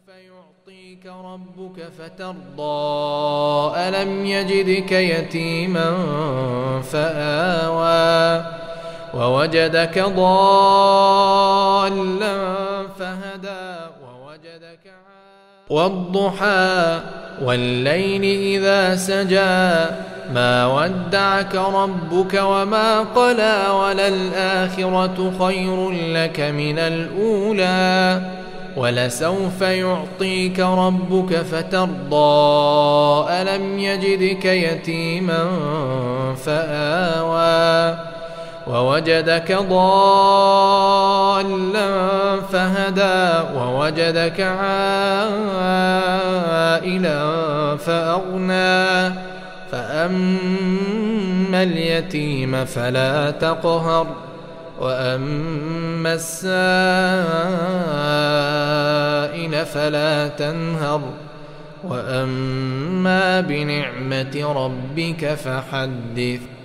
يعطيك ربك فترضى ألم يجدك يتيما فآوى ووجدك ضالا فهدى ووجدك والضحى والليل إذا سجى ما ودعك ربك وما قلى وللآخرة خير لك من الأولى ولسوف يعطيك ربك فترضى ألم يجدك يتيما فآوى ووجدك ضالا فهدى ووجدك عائلا فأغنى فأما اليتيم فلا تقهر وأما السائل فلا تنهر وأما بنعمة ربك فحدث.